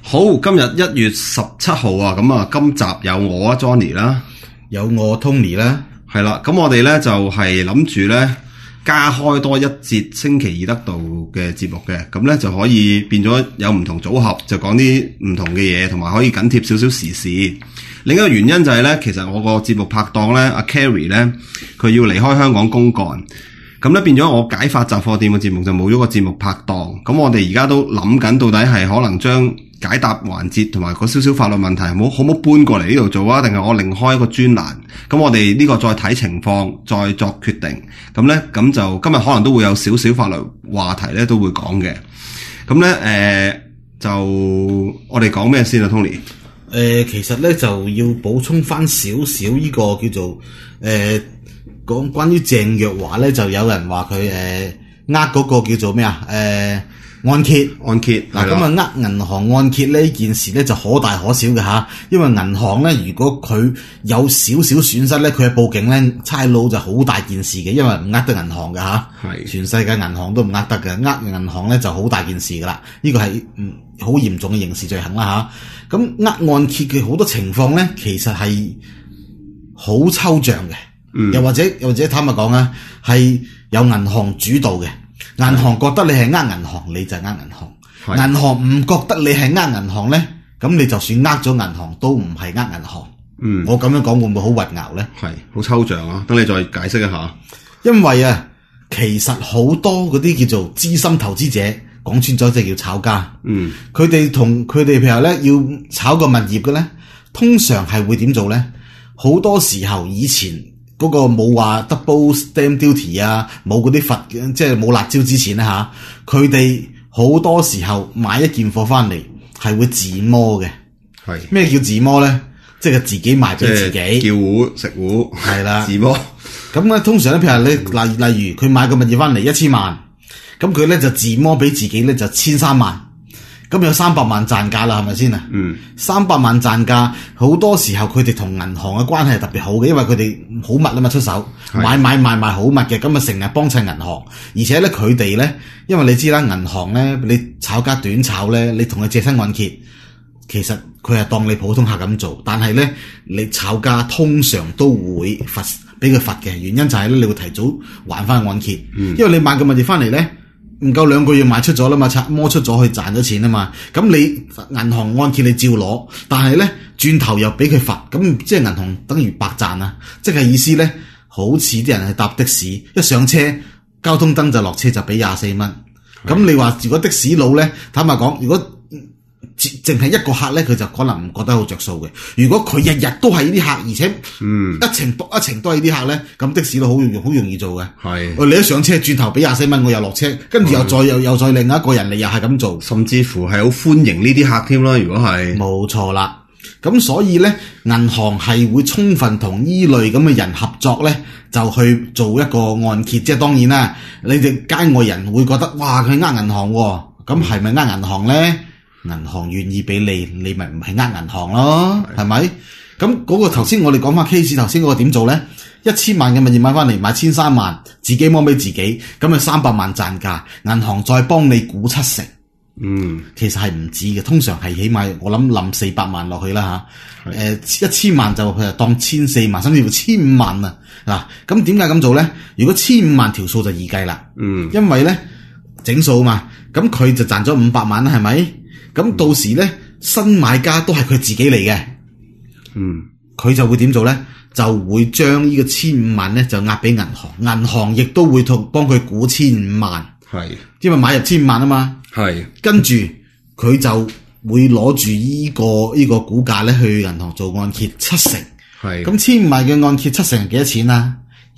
好，今日1月17號啊，咁啊，今集有我啊 Johnny 啦， 有我 Tony 啦， 係啦，咁我哋咧就係諗住咧加開多一節星期二得道嘅節目嘅，咁咧就可以變咗有唔同組合，就講啲唔同嘅嘢，同埋可以緊貼少少時事。另一個原因就係咧，其實我個節目拍檔咧，阿 Carrie 咧，佢要離開香港公幹。咁咧變咗我解法雜貨店嘅節目就冇咗個節目拍檔，咁我哋而家都諗緊到底係可能將解答環節同埋嗰少少法律問題可唔可搬過嚟呢度做啊？定係我另開一個專欄？咁我哋呢個再睇情況，再作決定。咁就今日可能都會有少少法律話題咧，都會講嘅。咁咧就我哋講咩先啊 Tony？ 其實咧就要補充翻少少呢個叫做講關於鄭若驊咧，就有人話佢嗰個叫做咩按揭嗱， 咁啊銀行按揭呢件事咧就可大可小嘅吓，因為銀行咧如果佢有少少損失咧，佢係報警咧，差佬就好大件事嘅，因為唔得銀行嘅吓，全世界銀行都唔得嘅，銀行咧就好大件事噶啦，呢個係好嚴重嘅刑事罪行啦吓。咁按揭嘅好多情況咧，其實係好抽象嘅。又或者坦白講啊，係有銀行主導嘅，銀行覺得你係銀行，你就銀行；銀行唔覺得你係銀行咧，咁你就算咗銀行都唔係銀行。我咁樣講會唔會好混淆咧？ 係好抽象啊！等你再解釋一下。 因為啊，其實好多嗰啲叫做資深投資者，講穿咗即係叫炒家。佢哋譬如咧要炒個物業嘅咧，通常係會點做咧？好多時候以前嗰個冇話 double stamp duty 啊，冇嗰啲罰，即係冇辣椒之前咧吓，佢哋好多時候買一件貨翻嚟係會自摸嘅。係咩叫自摸咧？即係自己賣俾自己， 叫糊食糊係啦，自摸。 咁咧通常咧，譬如你例如佢買個物業翻嚟1000萬，咁佢咧就自摸俾自己咧就1300萬。咁有300萬賺價啦，係咪先啊？300萬賺價，好多時候佢哋同銀行嘅關係係特別好嘅，因為佢哋好密啊嘛，出手買賣好密嘅，咁啊成日幫襯銀行，而且咧佢哋咧，因為你知啦，銀行咧你炒家短炒咧，你同佢借新按揭，其實佢係當你普通客咁做，但係咧你炒家通常都會俾佢罰嘅，原因就係咧你會提早還翻按揭，因為你買個物業翻嚟咧。唔夠2個月賣出咗啦嘛，摸出咗去賺咗錢啊嘛，咁你銀行按揭你照攞，但係咧轉頭又俾佢罰，咁即係銀行等於白賺啊！即係意思咧，好似啲人係搭的士，一上車交通燈就落車就俾24蚊，咁你話如果的士佬咧，坦白講，如果淨係一個客咧，佢就可能唔覺得好着數嘅。如果佢日日都係呢啲客，而且一程都係呢啲客咧，咁的士都好容易做嘅。係，你一上車轉頭俾24蚊，我又落車，跟住又再另一個人嚟又係咁做， 甚至乎係好歡迎呢啲客添啦。如果係冇錯啦，咁所以咧，銀行係會充分同依類咁嘅人合作咧，就去做一個按揭。即係當然啦，你哋街外人會覺得哇，佢銀行喎，咁係咪銀行咧？銀行願意俾你咪唔係銀行咯，係咪？咁嗰個頭先我哋講翻 case， 頭先嗰個點做咧？1000萬嘅物業買翻嚟，買1300萬，自己摸俾自己，咁啊300萬賺價，銀行再幫你估70%。其實係唔止嘅，通常係起碼我諗冧400萬落去啦吓。1000萬就當1400萬，甚至乎1500萬啊。嗱，咁點解咁做咧？如果1500萬條數就易計啦。因為咧整數嘛，咁佢就賺咗500萬啦，係咪？咁到時咧，新買家都係佢自己嚟嘅，佢就會點做咧？就會將呢個1500萬咧就押俾銀行，銀行亦都會幫佢估1500萬，係，因為買入1500萬啊嘛，係，跟住佢就會攞住呢個股價咧去銀行做按揭70%，係，咁1500萬嘅按揭70%係幾多錢啊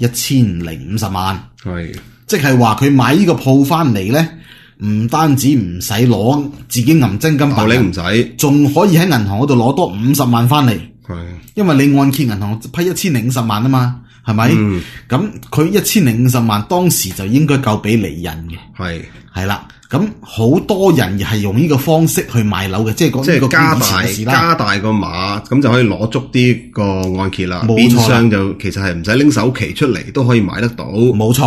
？1050萬，係，即係話佢買呢個鋪翻嚟咧。唔單止唔使攞自己銀真金白銀，唔使，仲可以喺銀行嗰度攞多50萬翻嚟。係，因為你按揭銀行批1050萬啊嘛，係咪？咁佢1050萬當時就應該夠俾離印嘅。係啦，咁好多人係用呢個方式去買樓嘅，即係加大個碼，咁就可以攞足啲個按揭啦。變相就其實係唔使拎首期出嚟都可以買得到。冇錯。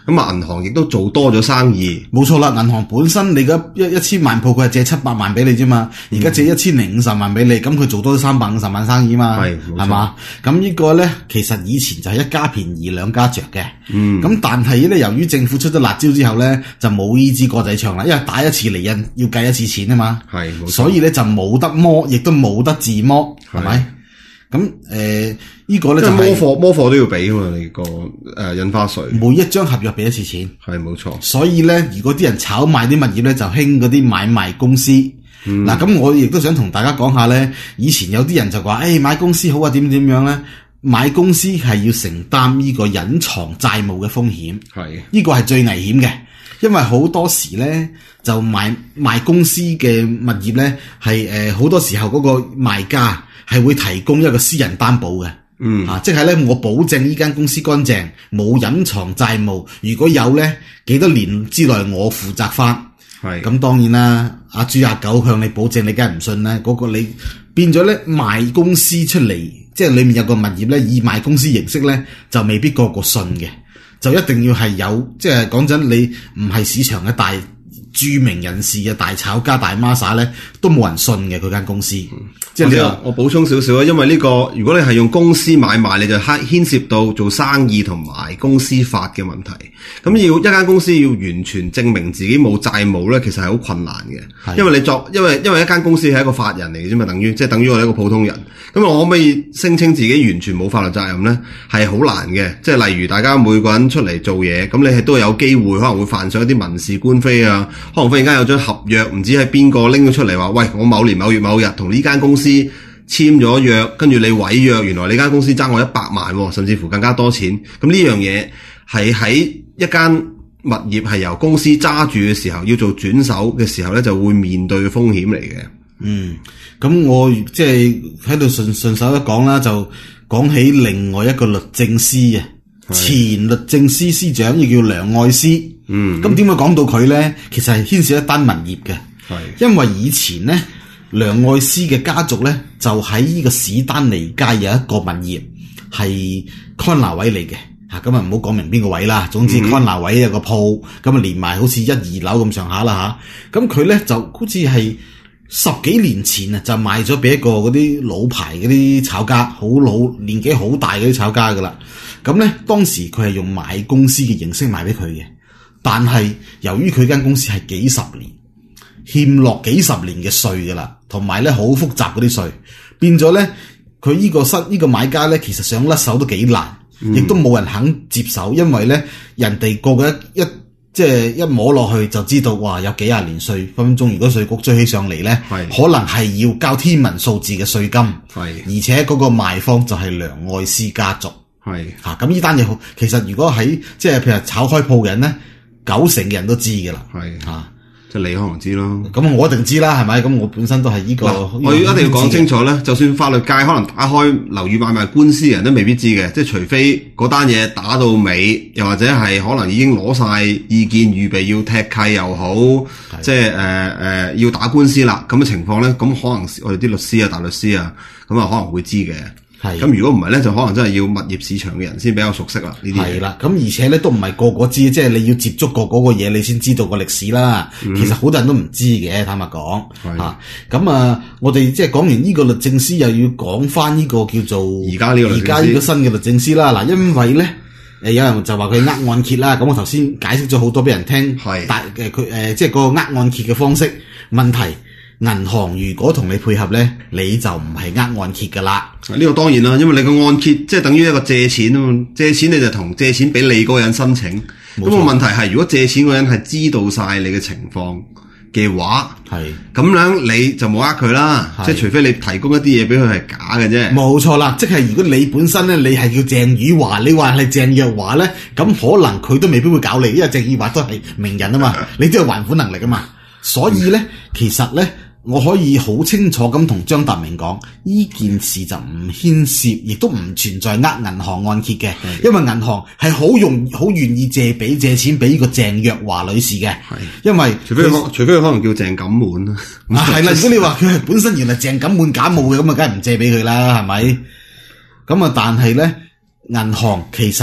咁啊，銀行亦都做多咗生意。 冇錯啦，銀行本身你嘅一千萬鋪佢係借700萬俾你啫嘛，而家借1050萬俾你，咁佢做多350萬生意嘛，係嘛？咁呢個咧其實以前就係一家便宜兩家着嘅，咁但係咧由於政府出咗辣椒之後咧就冇呢支歌仔唱啦，因為打一次厘印要計一次錢啊嘛，所以咧就冇得摸，亦都冇得自摸，係咪？咁呢個咧就係摸貨都要俾噶嘛，你個印花稅。 每一張合約俾一次錢， 係冇錯。 所以咧，如果啲人炒賣啲物業咧，就興嗰啲買賣公司。嗱，咁我亦都想同大家講下咧，以前有啲人就話，買公司好啊，點樣咧？買公司係要承擔呢個隱藏債務嘅風險，呢個係最危險嘅，因為好多時咧就賣公司嘅物業咧係好多時候嗰個賣家係會提供一個私人擔保嘅，即係咧我保證呢間公司乾淨，冇隱藏債務，如果有咧幾多年之內我負責翻。咁當然啦，阿豬阿狗向你保證，你梗係唔信啦。嗰個你變咗咧賣公司出嚟，即係裏面有個物業咧，以賣公司形式咧，就未必個個信嘅，就一定要係有，即係講真，你唔係市場嘅大著名人士嘅大炒家大孖沙咧，都冇人信嘅佢間公司。即係你話我補充少少啊，因為呢個如果你係用公司買賣，你就牽涉到做生意同埋公司法嘅問題。咁要一間公司要完全證明自己冇債務咧，其實係好困難嘅。因為因為一間公司係一個法人嚟嘅啫嘛，等於我哋一個普通人。咁我可唔可以聲稱自己完全冇法律責任咧？係好難嘅。即係例如大家每個人出嚟做嘢，咁你係都有機會可能會犯上一啲民事官非啊。可能忽然間有張合約，唔知係邊個拎咗出嚟話，喂，我某年某月某日同呢間公司簽咗約，跟住你毀約，原來你間公司爭我100萬，甚至乎更加多錢。咁呢樣嘢係喺一間物業係由公司揸住嘅時候，要做轉手嘅時候咧，就會面對嘅風險嚟嘅。 咁我即係喺度順手一講啦，就講起另外一個律政司啊，前律政司司長亦叫梁愛詩。咁點解講到佢咧？其實係牽涉一單物業嘅，因為以前咧梁愛詩嘅家族咧就喺呢個史丹尼街有一個物業係康拿位嚟嘅。咁啊唔好講明邊個位啦，總之康拿位有個鋪，咁啊連埋好似1、2樓咁上下啦吓。咁佢咧就好似係10幾年前啊就賣咗俾一個嗰啲老牌嗰啲炒家，好老年紀好大嗰啲炒家噶啦。咁咧當時佢係用買公司嘅形式賣俾佢嘅。但係由於佢間公司係幾十年欠落幾十年嘅稅噶啦，同埋咧好複雜嗰啲稅，變咗咧佢呢個買家咧其實想甩手都幾難，亦都冇人肯接手，因為咧人哋個即係一摸落去就知道，哇有幾廿年稅，分分鐘如果稅局追起上嚟咧，可能係要交天文數字嘅稅金，而且嗰個賣方就係梁愛詩家族，咁呢單嘢好，其實如果喺即係譬如炒開鋪嘅人咧。90%嘅人都知嘅啦， 即係你可能知咯。 咁我一定知啦，係咪？咁我本身都係呢個。 我一定要講清楚咧，就算法律界可能打開樓宇買賣官司嘅人都未必知嘅，即係除非嗰單嘢打到尾，又或者係可能已經攞晒意見預備要踢契又好，即係要打官司啦咁嘅情況咧，咁可能我哋啲律師啊、大律師啊，咁啊可能會知嘅。咁如果唔係咧，就可能真係要物業市場嘅人先比較熟悉啦。呢啲係啦， 咁而且咧都唔係個個知，即係你要接觸過嗰個嘢，你先知道個歷史啦。其實好多人都唔知嘅，坦白講嚇。咁我哋即係講完呢個律政司，又要講翻呢個叫做而家呢個新嘅律政司啦。嗱，因為咧有人就話佢呃按揭啦。咁我頭先解釋咗好多俾人聽，佢即係個呃按揭嘅方式問題。銀行如果同你配合咧，你就唔係呃按揭噶啦。 呢個當然啦，因為你個按揭即係等於一個借錢啊嘛，借錢你就同借錢俾你嗰個人申請。咁個問題係，如果借錢嗰人係知道晒你嘅情況嘅話，咁樣你就冇呃佢啦。即係除非你提供一啲嘢俾佢係假嘅啫。冇錯啦，即係如果你本身咧，你係叫鄭宇華，你話係鄭若華咧，咁可能佢都未必會搞你，因為鄭宇華都係名人啊嘛，你都有還款能力啊嘛。所以咧，其實咧。我可以好清楚咁同張達明講，呢件事就唔牽涉，亦都唔存在呃銀行按揭嘅，因為銀行係好願意借錢俾呢個鄭若華女士嘅，因為除非佢可能叫鄭錦滿啦， 係啦，如果你話佢係本身原來鄭錦滿假冒嘅，咁啊梗係唔借俾佢啦，係咪？咁啊，但係咧，銀行其實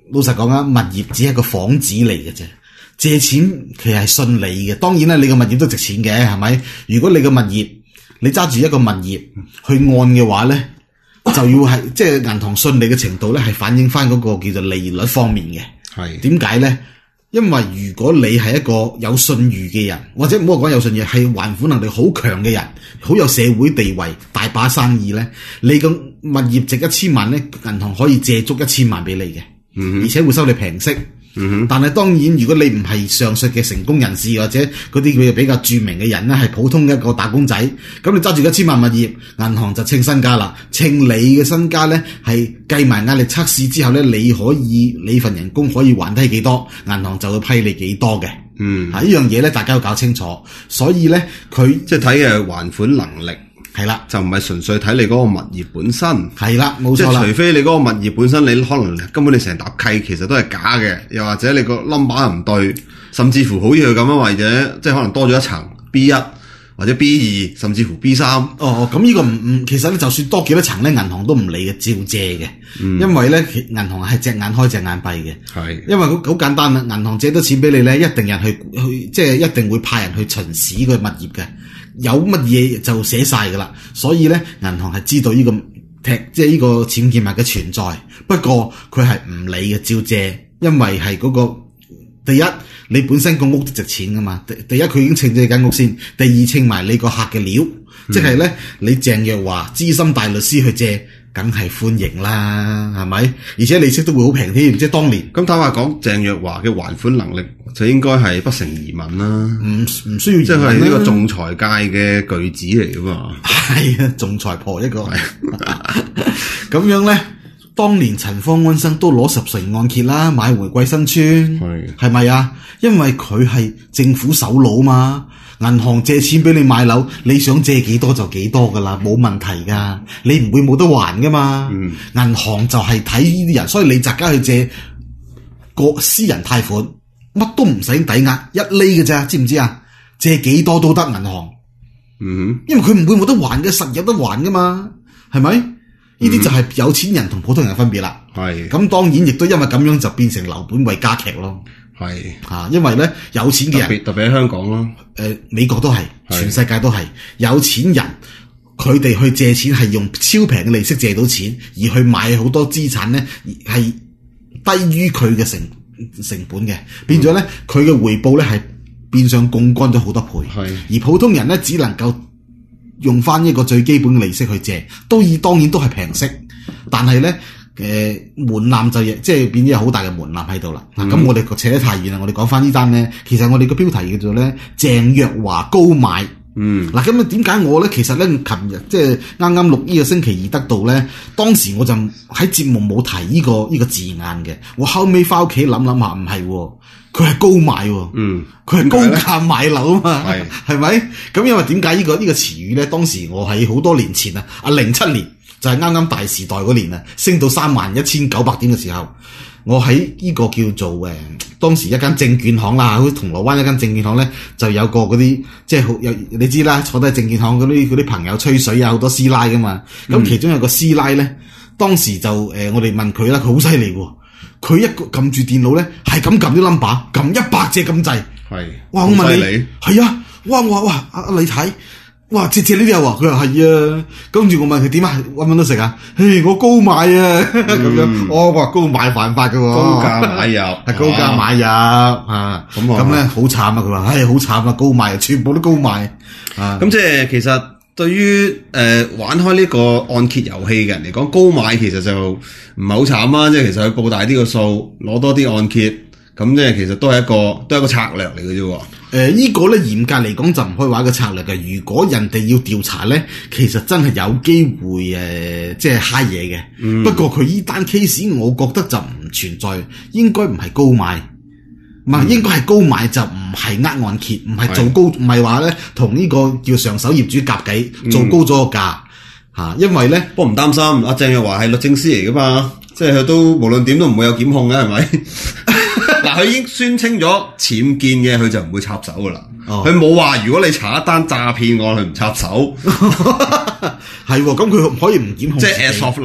老實講啊，物業只係個幌子嚟嘅啫。借錢其實係順利嘅，當然啦，你個物業都值錢嘅，係咪？如果你個物業你揸住一個物業去按嘅話咧，就要係即係銀行順利嘅程度咧，係反映翻嗰個叫做利率方面嘅。 係點解咧？因為如果你係一個有信譽嘅人，或者唔好講有信譽，係還款能力好強嘅人，好有社會地位，大把生意咧，你個物業值1000萬咧，銀行可以借足1000萬俾你嘅，而且會收你平息。但係當然，如果你唔係上述嘅成功人士或者嗰啲佢比較著名嘅人咧，係普通一個打工仔，咁你揸住1000萬物業，銀行就稱身家啦，稱你嘅身家咧係計埋壓力測試之後咧，你份人工可以還低幾多，銀行就會批你幾多嘅。呢樣嘢咧，大家要搞清楚。所以咧，佢即係睇嘅還款能力。 係啦， 就唔係純粹睇你嗰個物業本身。 係啦，冇錯啦。 即係除非你嗰個物業本身，你可能根本你成沓契其實都係假嘅，又或者你個 number 唔對，甚至乎好似佢咁樣，或者即係可能多咗一層 B1 或者 B2，甚至乎 B3。 咁呢個唔，其實咧就算多幾多層咧，銀行都唔理嘅，照借嘅。因為咧，銀行係隻眼開隻眼閉嘅。係，因為好簡單啦，銀行借多錢俾你咧，一定人去即係一定會派人去巡視個物業嘅。有乜嘢就寫晒噶啦，所以咧銀行係知道呢個即係呢個僭建物嘅存在，不過佢係唔理嘅，照借，因為係嗰個第一你本身個屋都值錢噶嘛，第一佢已經稱咗你間屋先，第二稱埋你個客嘅料，即係咧你鄭若驊資深大律師去借，梗係歡迎啦，係咪？而且利息都會好平添，即係當年。 咁坦白講，鄭若驊嘅還款能力就應該係不成疑問啦。唔需要疑問， 即係呢個仲裁界嘅巨子嚟噶嘛。 係啊，仲裁婆一個。咁樣咧，當年陳方安生都攞10成按揭啦，買回桂新村，係咪啊？因為佢係政府首腦嘛。銀行借錢俾你買樓，你想借幾多就幾多噶啦，冇問題噶，你唔會冇得還噶嘛。銀行就係睇呢啲人，所以你宅家去借個私人貸款，乜都唔使抵押，1厘嘅咋，知唔知啊？借幾多都得銀行，因為佢唔會冇得還嘅，實有得還噶嘛，係咪？呢啲就係有錢人同普通人嘅分別啦。係咁，當然亦都因為咁樣就變成樓本位加劇咯。係因為咧有錢嘅人， 特別喺香港咯， 美國都係，全世界都係有錢人，佢哋去借錢係用超平嘅利息借到錢，而去買好多資產咧，係低於佢嘅成本嘅，變咗咧佢嘅回報咧係變相槓桿咗好多倍。而普通人咧只能夠用翻一個最基本嘅利息去借，當然都係平息，但係咧。門檻就即係變咗有好大嘅門檻喺度啦。咁我哋扯得太遠啦，我哋講翻呢單咧，其實我哋個標題叫做咧鄭若驊高買。咁點解我咧？其實咧，琴日即係啱啱錄呢個星期二得到咧，當時我就喺節目冇提呢個字眼嘅。我後尾翻屋企諗諗下，唔係，佢係高買，佢係高價買樓啊嘛，係咪？咁因為點解呢個詞語咧？當時我喺好多年前啊，07年。就係啱啱大時代嗰年啊，升到31900點嘅時候，我喺呢個叫做當時一間證券行啦，好似銅鑼灣一間證券行咧，就有個嗰啲即係好有你知啦，坐低證券行嗰啲朋友吹水啊，好多師奶噶嘛。咁其中有個師奶咧，當時就我哋問佢啦，佢好犀利喎，佢一個撳住電腦咧，係咁撳啲 number， 撳100隻咁滯。係，哇！我問你，係啊，哇！阿李太。哇！借呢啲又話佢話係啊，跟住我問佢點啊，搵唔搵到食啊？嘿，我高買啊，咁樣，我話高買犯法噶， 高價買入係高價買入啊，咁咧好慘啊！佢話唉，好慘啊，高買，全部都高買啊！ 咁即係其實對於玩開呢個按揭遊戲嘅人嚟講，高買其實就唔係好慘啊！即係其實佢報大啲個數，攞多啲按揭，咁即係其實都係一個策略嚟嘅啫。 呢個咧嚴格嚟講就唔可以話一個策略嘅。如果人哋要調查咧，其實真係有機會即係揩嘢嘅。不過佢呢單 case 我覺得就唔存在，應該唔係高買，唔係應該係高買就唔係按揭，唔係做高，唔係話咧同呢個叫上手業主夾計做高咗個價嚇，因為咧不過唔擔心，阿鄭若驊係律政司嚟噶嘛，即係佢都無論點都唔會有檢控嘅，係咪？嗱，佢已經宣稱咗僭建嘅，佢就唔會插手噶啦。佢冇話如果你查一單詐騙案，佢唔插手。 係喎，咁佢可以唔檢控？ 即係 as of 嗱，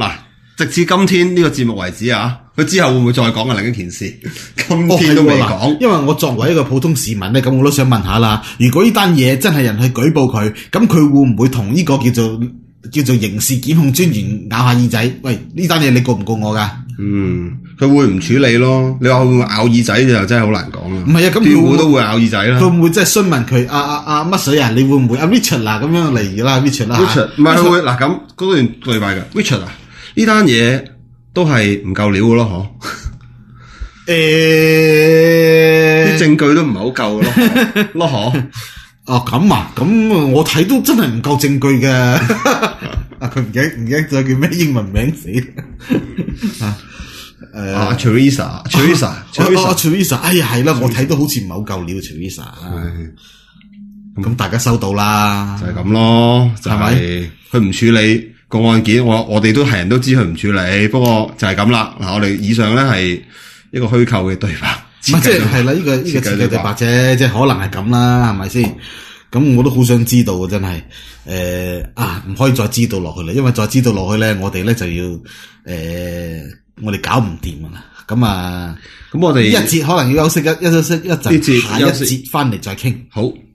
直至今天呢個節目為止啊，佢之後會唔會再講嘅另一件事？今天都未講。 因為我作為一個普通市民咧，咁我都想問下啦。如果呢單嘢真係人去舉報佢，咁佢會唔會同呢個叫做刑事檢控專員咬下耳仔？喂，呢單嘢你告唔告我㗎？ 佢會唔處理咯？你話會唔會咬耳仔就真係好難講啦。 唔係啊，咁政府都會咬耳仔啦。 佢會唔會真係詢問佢乜水啊？你會唔會Richard 啊咁樣嚟啦？Richard 啦 Richard 唔係佢會嗱咁嗰段對白嘅 Richard 啊，呢單嘢都係唔夠料嘅咯，嗬？啲證據都唔係好夠嘅咯，嗬？ 哦咁啊，咁我睇都真係唔夠證據嘅。佢唔記得咗叫咩英文名死 Teresa， 哎呀係啦，我睇都好似唔係好夠料 Teresa。咁大家收到啦， 就係咁咯，係咪？佢唔處理個案件，我哋都係人都知佢唔處理，不過就係咁啦。嗱，我哋以上咧係一個虛構嘅對白。 唔係即係啦，呢個設計對白啫，即係可能係咁啦，係咪先？咁我都好想知道啊，真係唔可以再知道落去啦，因為再知道落去咧，我哋咧就要我哋搞唔掂噶啦。咁我哋一節可能要休息一陣，下一節翻嚟再傾。 好。